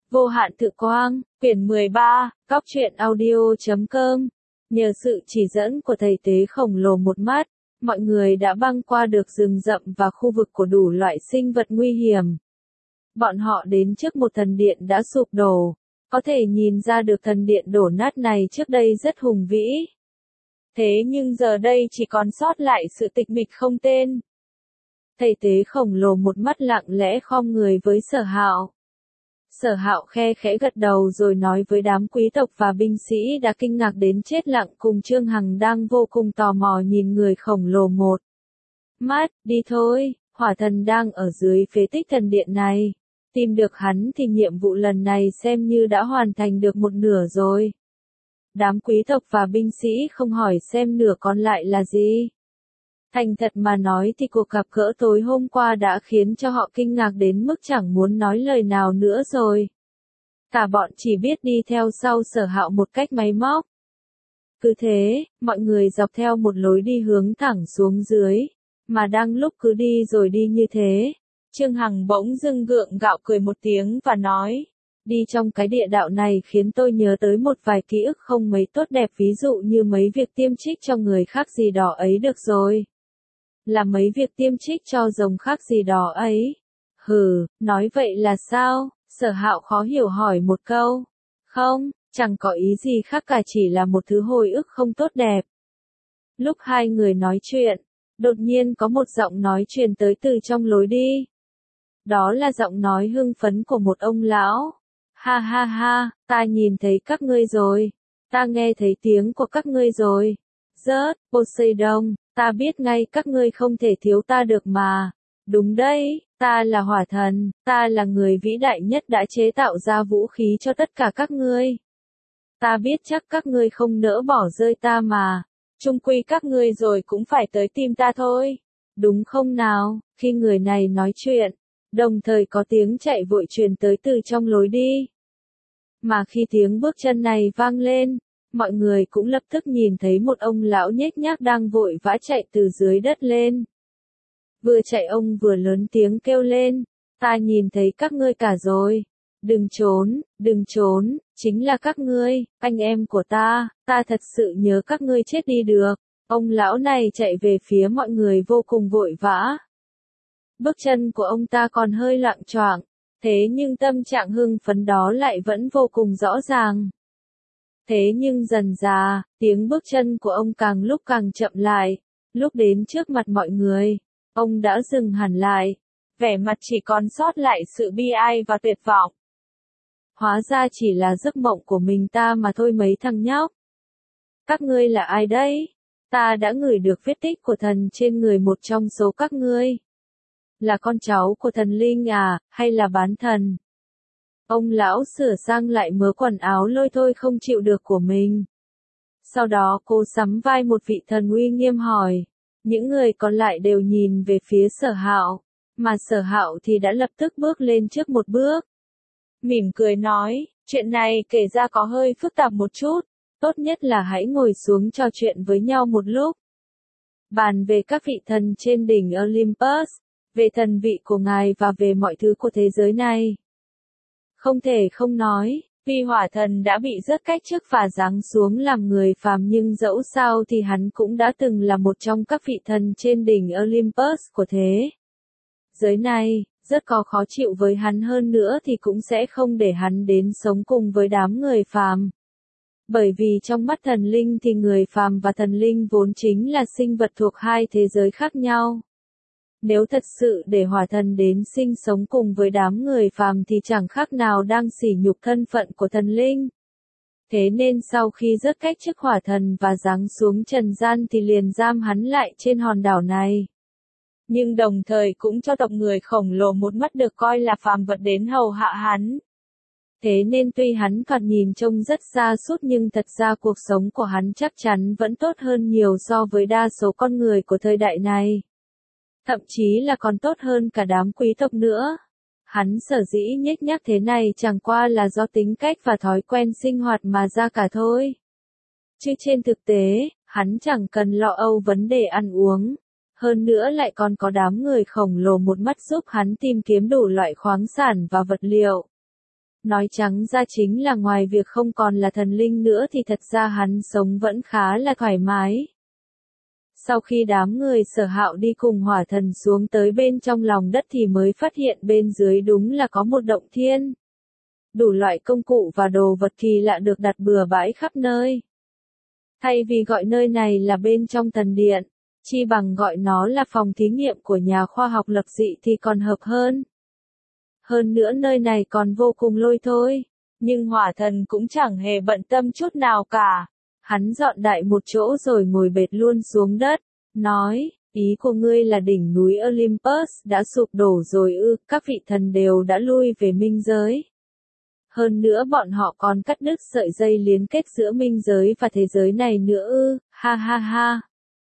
Vô hạn tự quang, quyển 13, góc truyện audio.com. Nhờ sự chỉ dẫn của thầy tế khổng lồ một mắt, mọi người đã băng qua được rừng rậm và khu vực của đủ loại sinh vật nguy hiểm. Bọn họ đến trước một thần điện đã sụp đổ, có thể nhìn ra được thần điện đổ nát này trước đây rất hùng vĩ. Thế nhưng giờ đây chỉ còn sót lại sự tịch mịch không tên. Thầy tế khổng lồ một mắt lặng lẽ khom người với Sở Hạo. Sở Hạo khe khẽ gật đầu rồi nói với đám quý tộc và binh sĩ đã kinh ngạc đến chết lặng cùng Trương Hằng đang vô cùng tò mò nhìn người khổng lồ một mắt. Đi thôi, hỏa thần đang ở dưới phế tích thần điện này. Tìm được hắn thì nhiệm vụ lần này xem như đã hoàn thành được một nửa rồi. Đám quý tộc và binh sĩ không hỏi xem nửa còn lại là gì. Thành thật mà nói thì cuộc gặp gỡ tối hôm qua đã khiến cho họ kinh ngạc đến mức chẳng muốn nói lời nào nữa rồi. Cả bọn chỉ biết đi theo sau Sở Hạo một cách máy móc. Cứ thế, mọi người dọc theo một lối đi hướng thẳng xuống dưới, mà đang lúc cứ đi rồi đi như thế, Trương Hằng bỗng dưng gượng gạo cười một tiếng và nói, đi trong cái địa đạo này khiến tôi nhớ tới một vài ký ức không mấy tốt đẹp, ví dụ như mấy việc tiêm trích cho người khác gì đó ấy được rồi. Là mấy việc tiêm trích cho rồng khác gì đó ấy. Hừ, nói vậy là sao? Sở Hạo khó hiểu hỏi một câu. Không, chẳng có ý gì khác cả, chỉ là một thứ hồi ức không tốt đẹp. Lúc hai người nói chuyện, đột nhiên có một giọng nói truyền tới từ trong lối đi. Đó là giọng nói hưng phấn của một ông lão. Ha ha ha, ta nhìn thấy các ngươi rồi. Ta nghe thấy tiếng của các ngươi rồi. Rớt, Poseidon, ta biết ngay các ngươi không thể thiếu ta được mà. Đúng đấy, ta là hỏa thần, ta là người vĩ đại nhất đã chế tạo ra vũ khí cho tất cả các ngươi. Ta biết chắc các ngươi không nỡ bỏ rơi ta mà. Chung quy các ngươi rồi cũng phải tới tìm ta thôi. Đúng không nào? Khi người này nói chuyện, đồng thời có tiếng chạy vội truyền tới từ trong lối đi. Mà khi tiếng bước chân này vang lên, mọi người cũng lập tức nhìn thấy một ông lão nhếch nhác đang vội vã chạy từ dưới đất lên. Vừa chạy ông vừa lớn tiếng kêu lên, ta nhìn thấy các ngươi cả rồi. Đừng trốn, chính là các ngươi, anh em của ta thật sự nhớ các ngươi chết đi được. Ông lão này chạy về phía mọi người vô cùng vội vã. Bước chân của ông ta còn hơi loạng choạng, thế nhưng tâm trạng hưng phấn đó lại vẫn vô cùng rõ ràng. Thế nhưng dần dà, tiếng bước chân của ông càng lúc càng chậm lại. Lúc đến trước mặt mọi người, ông đã dừng hẳn lại, vẻ mặt chỉ còn sót lại sự bi ai và tuyệt vọng. Hóa ra chỉ là giấc mộng của mình ta mà thôi mấy thằng nhóc. Các ngươi là ai đấy? Ta đã ngửi được vết tích của thần trên người một trong số các ngươi. Là con cháu của thần linh à, hay là bán thần? Ông lão sửa sang lại mớ quần áo lôi thôi không chịu được của mình. Sau đó cô sắm vai một vị thần uy nghiêm hỏi. Những người còn lại đều nhìn về phía Sở Hạo, mà Sở Hạo thì đã lập tức bước lên trước một bước. Mỉm cười nói, chuyện này kể ra có hơi phức tạp một chút, tốt nhất là hãy ngồi xuống trò chuyện với nhau một lúc. Bàn về các vị thần trên đỉnh Olympus, về thần vị của ngài và về mọi thứ của thế giới này. Không thể không nói, tuy hỏa thần đã bị rớt cách chức và giáng xuống làm người phàm nhưng dẫu sao thì hắn cũng đã từng là một trong các vị thần trên đỉnh Olympus của thế giới này, rất có khó chịu với hắn hơn nữa thì cũng sẽ không để hắn đến sống cùng với đám người phàm. Bởi vì trong mắt thần linh thì người phàm và thần linh vốn chính là sinh vật thuộc hai thế giới khác nhau. Nếu thật sự để hỏa thần đến sinh sống cùng với đám người phàm thì chẳng khác nào đang sỉ nhục thân phận của thần linh. Thế nên sau khi rớt cách chức hỏa thần và giáng xuống trần gian thì liền giam hắn lại trên hòn đảo này. Nhưng đồng thời cũng cho tộc người khổng lồ một mắt được coi là phàm vật đến hầu hạ hắn. Thế nên tuy hắn còn nhìn trông rất xa sút nhưng thật ra cuộc sống của hắn chắc chắn vẫn tốt hơn nhiều so với đa số con người của thời đại này. Thậm chí là còn tốt hơn cả đám quý tộc nữa. Hắn sở dĩ nhếch nhác thế này chẳng qua là do tính cách và thói quen sinh hoạt mà ra cả thôi. Chứ trên thực tế, hắn chẳng cần lo âu vấn đề ăn uống. Hơn nữa lại còn có đám người khổng lồ một mắt giúp hắn tìm kiếm đủ loại khoáng sản và vật liệu. Nói trắng ra chính là ngoài việc không còn là thần linh nữa thì thật ra hắn sống vẫn khá là thoải mái. Sau khi đám người Sở Hạo đi cùng hỏa thần xuống tới bên trong lòng đất thì mới phát hiện bên dưới đúng là có một động thiên. Đủ loại công cụ và đồ vật kỳ lạ được đặt bừa bãi khắp nơi. Thay vì gọi nơi này là bên trong thần điện, chi bằng gọi nó là phòng thí nghiệm của nhà khoa học lập dị thì còn hợp hơn. Hơn nữa nơi này còn vô cùng lôi thôi, nhưng hỏa thần cũng chẳng hề bận tâm chút nào cả. Hắn dọn đại một chỗ rồi ngồi bệt luôn xuống đất, nói, ý của ngươi là đỉnh núi Olympus đã sụp đổ rồi ư, các vị thần đều đã lui về minh giới. Hơn nữa bọn họ còn cắt đứt sợi dây liên kết giữa minh giới và thế giới này nữa ư, ha ha ha.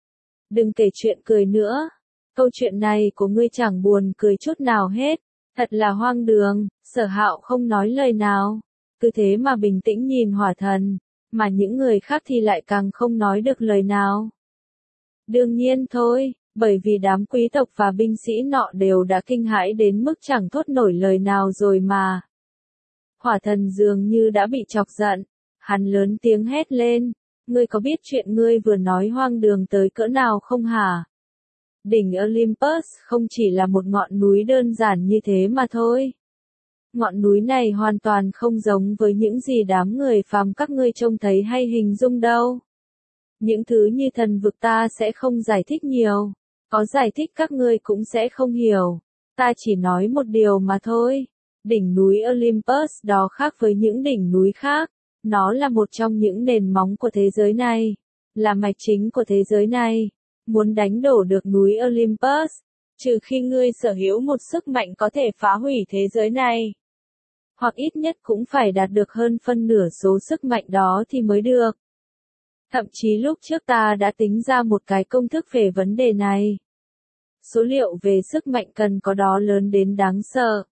Đừng kể chuyện cười nữa, câu chuyện này của ngươi chẳng buồn cười chút nào hết, thật là hoang đường. Sở Hạo không nói lời nào, cứ thế mà bình tĩnh nhìn hỏa thần, mà những người khác thì lại càng không nói được lời nào. Đương nhiên thôi, bởi vì đám quý tộc và binh sĩ nọ đều đã kinh hãi đến mức chẳng thốt nổi lời nào rồi mà. Hỏa thần dường như đã bị chọc giận, hắn lớn tiếng hét lên, ngươi có biết chuyện ngươi vừa nói hoang đường tới cỡ nào không hả? Đỉnh Olympus không chỉ là một ngọn núi đơn giản như thế mà thôi. Ngọn núi này hoàn toàn không giống với những gì đám người phàm các ngươi trông thấy hay hình dung đâu. Những thứ như thần vực ta sẽ không giải thích nhiều, có giải thích các ngươi cũng sẽ không hiểu. Ta chỉ nói một điều mà thôi. Đỉnh núi Olympus đó khác với những đỉnh núi khác, nó là một trong những nền móng của thế giới này, là mạch chính của thế giới này. Muốn đánh đổ được núi Olympus, trừ khi ngươi sở hữu một sức mạnh có thể phá hủy thế giới này, hoặc ít nhất cũng phải đạt được hơn phân nửa số sức mạnh đó thì mới được. Thậm chí lúc trước ta đã tính ra một cái công thức về vấn đề này. Số liệu về sức mạnh cần có đó lớn đến đáng sợ.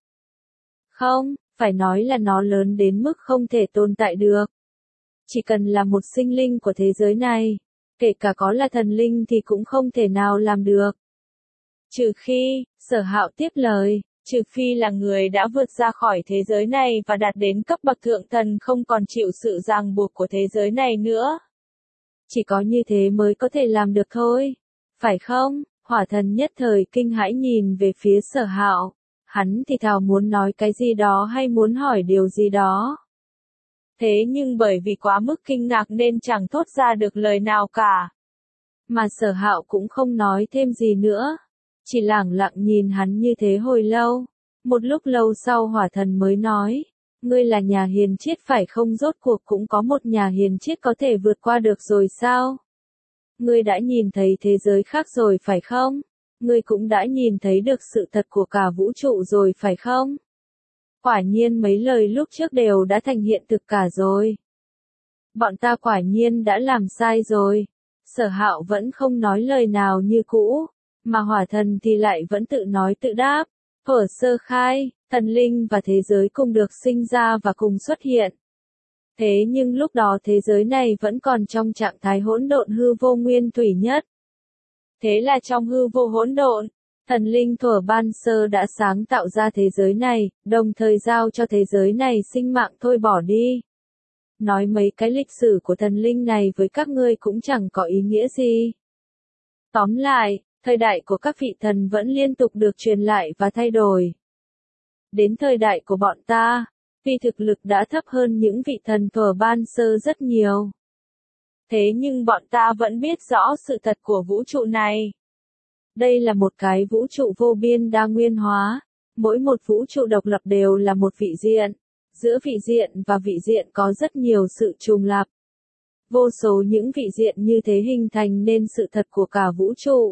Không, phải nói là nó lớn đến mức không thể tồn tại được. Chỉ cần là một sinh linh của thế giới này, kể cả có là thần linh thì cũng không thể nào làm được. Trừ khi, Sở Hạo tiếp lời, trừ phi là người đã vượt ra khỏi thế giới này và đạt đến cấp bậc thượng thần không còn chịu sự ràng buộc của thế giới này nữa. Chỉ có như thế mới có thể làm được thôi. Phải không? Hỏa thần nhất thời kinh hãi nhìn về phía Sở Hạo. Hắn thì thào muốn nói cái gì đó hay muốn hỏi điều gì đó. Thế nhưng bởi vì quá mức kinh ngạc nên chẳng thốt ra được lời nào cả. Mà Sở Hạo cũng không nói thêm gì nữa. Chỉ lẳng lặng nhìn hắn như thế hồi lâu. Một lúc lâu sau hỏa thần mới nói. Ngươi là nhà hiền triết phải không, rốt cuộc cũng có một nhà hiền triết có thể vượt qua được rồi sao? Ngươi đã nhìn thấy thế giới khác rồi phải không? Ngươi cũng đã nhìn thấy được sự thật của cả vũ trụ rồi phải không? Quả nhiên mấy lời lúc trước đều đã thành hiện thực cả rồi. Bọn ta quả nhiên đã làm sai rồi. Sở Hạo vẫn không nói lời nào như cũ, mà hỏa thần thì lại vẫn tự nói tự đáp. Ở sơ khai, thần linh và thế giới cùng được sinh ra và cùng xuất hiện. Thế nhưng lúc đó thế giới này vẫn còn trong trạng thái hỗn độn hư vô nguyên thủy nhất. Thế là trong hư vô hỗn độn, thần linh thuở ban sơ đã sáng tạo ra thế giới này, đồng thời giao cho thế giới này sinh mạng thôi bỏ đi. Nói mấy cái lịch sử của thần linh này với các ngươi cũng chẳng có ý nghĩa gì. Tóm lại, thời đại của các vị thần vẫn liên tục được truyền lại và thay đổi. Đến thời đại của bọn ta, vì thực lực đã thấp hơn những vị thần thuở ban sơ rất nhiều. Thế nhưng bọn ta vẫn biết rõ sự thật của vũ trụ này. Đây là một cái vũ trụ vô biên đa nguyên hóa, mỗi một vũ trụ độc lập đều là một vị diện. Giữa vị diện và vị diện có rất nhiều sự trùng lặp. Vô số những vị diện như thế hình thành nên sự thật của cả vũ trụ.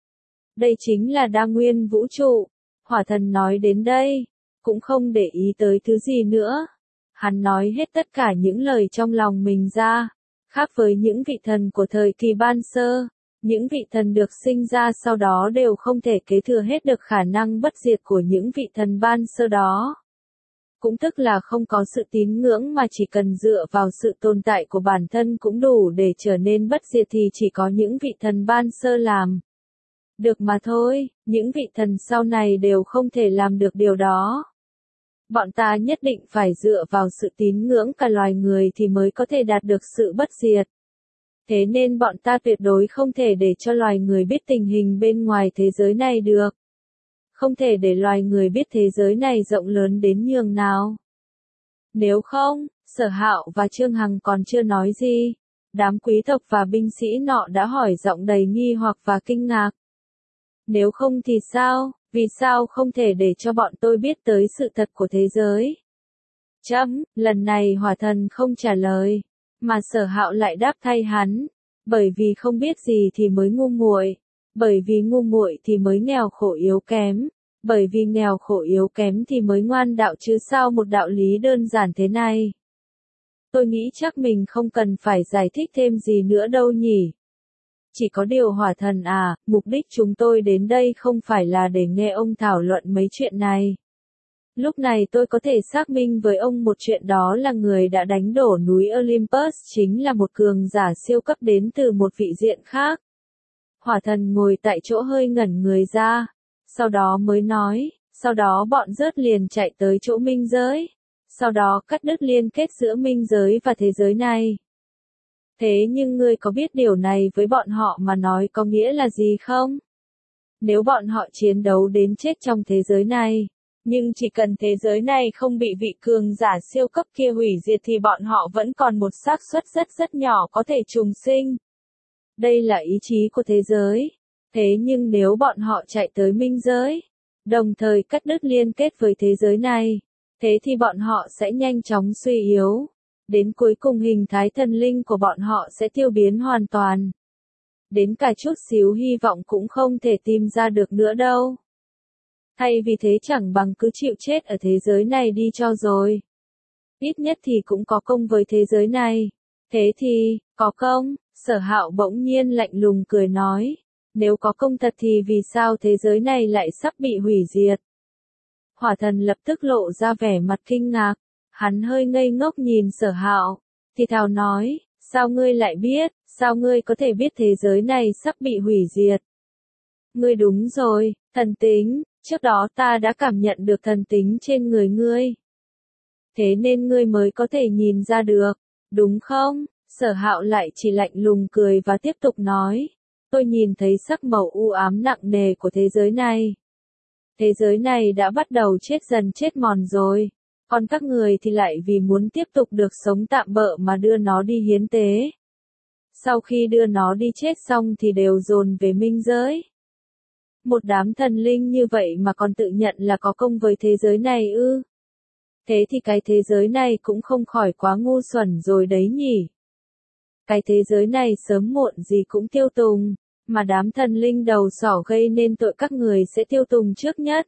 Đây chính là đa nguyên vũ trụ. Hỏa thần nói đến đây, cũng không để ý tới thứ gì nữa. Hắn nói hết tất cả những lời trong lòng mình ra. Khác với những vị thần của thời kỳ ban sơ, những vị thần được sinh ra sau đó đều không thể kế thừa hết được khả năng bất diệt của những vị thần ban sơ đó. Cũng tức là không có sự tín ngưỡng mà chỉ cần dựa vào sự tồn tại của bản thân cũng đủ để trở nên bất diệt thì chỉ có những vị thần ban sơ làm được mà thôi, những vị thần sau này đều không thể làm được điều đó. Bọn ta nhất định phải dựa vào sự tín ngưỡng cả loài người thì mới có thể đạt được sự bất diệt. Thế nên bọn ta tuyệt đối không thể để cho loài người biết tình hình bên ngoài thế giới này được. Không thể để loài người biết thế giới này rộng lớn đến nhường nào. Nếu không, Sở Hạo và Trương Hằng còn chưa nói gì. Đám quý tộc và binh sĩ nọ đã hỏi giọng đầy nghi hoặc và kinh ngạc. Nếu không thì sao, vì sao không thể để cho bọn tôi biết tới sự thật của thế giới? Lần này hỏa thần không trả lời, mà Sở Hạo lại đáp thay hắn. Bởi vì không biết gì thì mới ngu muội, bởi vì ngu muội thì mới nghèo khổ yếu kém, bởi vì nghèo khổ yếu kém thì mới ngoan đạo chứ sao một đạo lý đơn giản thế này. Tôi nghĩ chắc mình không cần phải giải thích thêm gì nữa đâu nhỉ. Chỉ có điều hỏa thần à, mục đích chúng tôi đến đây không phải là để nghe ông thảo luận mấy chuyện này. Lúc này tôi có thể xác minh với ông một chuyện, đó là người đã đánh đổ núi Olympus chính là một cường giả siêu cấp đến từ một vị diện khác. Hỏa thần ngồi tại chỗ hơi ngẩn người ra, sau đó mới nói, sau đó bọn rớt liền chạy tới chỗ minh giới, sau đó cắt đứt liên kết giữa minh giới và thế giới này. Thế nhưng ngươi có biết điều này với bọn họ mà nói có nghĩa là gì không? Nếu bọn họ chiến đấu đến chết trong thế giới này, nhưng chỉ cần thế giới này không bị vị cường giả siêu cấp kia hủy diệt thì bọn họ vẫn còn một xác suất rất nhỏ có thể trùng sinh. Đây là ý chí của thế giới. Thế nhưng nếu bọn họ chạy tới minh giới, đồng thời cắt đứt liên kết với thế giới này, thế thì bọn họ sẽ nhanh chóng suy yếu. Đến cuối cùng hình thái thần linh của bọn họ sẽ tiêu biến hoàn toàn. Đến cả chút xíu hy vọng cũng không thể tìm ra được nữa đâu. Thay vì thế chẳng bằng cứ chịu chết ở thế giới này đi cho rồi. Ít nhất thì cũng có công với thế giới này. Thế thì, có công, Sở Hạo bỗng nhiên lạnh lùng cười nói. Nếu có công thật thì vì sao thế giới này lại sắp bị hủy diệt? Hỏa thần lập tức lộ ra vẻ mặt kinh ngạc. Hắn hơi ngây ngốc nhìn Sở Hạo, thì thào nói, sao ngươi lại biết, sao ngươi có thể biết thế giới này sắp bị hủy diệt? Ngươi đúng rồi, thần tính, trước đó ta đã cảm nhận được thần tính trên người ngươi. Thế nên ngươi mới có thể nhìn ra được, đúng không? Sở Hạo lại chỉ lạnh lùng cười và tiếp tục nói, tôi nhìn thấy sắc màu u ám nặng nề của thế giới này. Thế giới này đã bắt đầu chết dần chết mòn rồi. Còn các người thì lại vì muốn tiếp tục được sống tạm bợ mà đưa nó đi hiến tế. Sau khi đưa nó đi chết xong thì đều dồn về minh giới. Một đám thần linh như vậy mà còn tự nhận là có công với thế giới này ư? Thế thì cái thế giới này cũng không khỏi quá ngu xuẩn rồi đấy nhỉ. Cái thế giới này sớm muộn gì cũng tiêu tùng, mà đám thần linh đầu sỏ gây nên tội các người sẽ tiêu tùng trước nhất.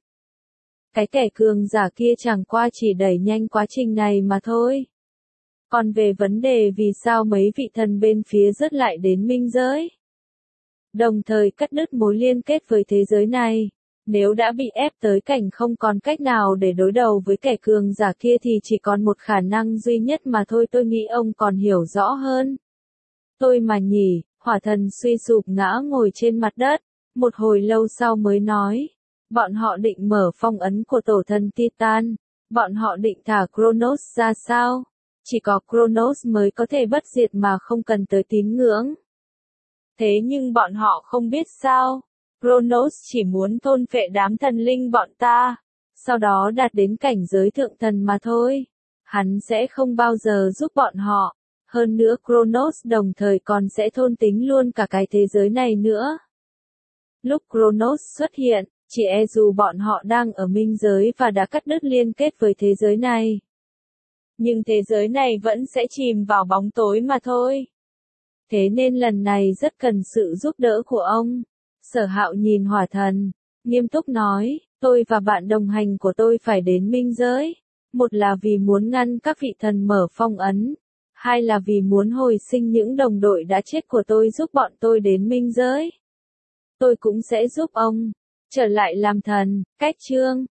Cái kẻ cường giả kia chẳng qua chỉ đẩy nhanh quá trình này mà thôi. Còn về vấn đề vì sao mấy vị thần bên phía rớt lại đến minh giới, đồng thời cắt đứt mối liên kết với thế giới này, nếu đã bị ép tới cảnh không còn cách nào để đối đầu với kẻ cường giả kia thì chỉ còn một khả năng duy nhất mà thôi, tôi nghĩ ông còn hiểu rõ hơn. Tôi mà nhỉ, hỏa thần suy sụp ngã ngồi trên mặt đất, một hồi lâu sau mới nói. Bọn họ định mở phong ấn của tổ thần Titan. Bọn họ định thả Kronos ra sao? Chỉ có Kronos mới có thể bất diệt mà không cần tới tín ngưỡng. Thế nhưng bọn họ không biết sao? Kronos chỉ muốn thôn phệ đám thần linh bọn ta, sau đó đạt đến cảnh giới thượng thần mà thôi. Hắn sẽ không bao giờ giúp bọn họ. Hơn nữa Kronos đồng thời còn sẽ thôn tính luôn cả cái thế giới này nữa. Lúc Kronos xuất hiện, chỉ e dù bọn họ đang ở minh giới và đã cắt đứt liên kết với thế giới này. Nhưng thế giới này vẫn sẽ chìm vào bóng tối mà thôi. Thế nên lần này rất cần sự giúp đỡ của ông. Sở Hạo nhìn hỏa thần, nghiêm túc nói, tôi và bạn đồng hành của tôi phải đến minh giới. Một là vì muốn ngăn các vị thần mở phong ấn. Hai là vì muốn hồi sinh những đồng đội đã chết của tôi giúp bọn tôi đến minh giới. Tôi cũng sẽ giúp ông trở lại làm thần. Cách chương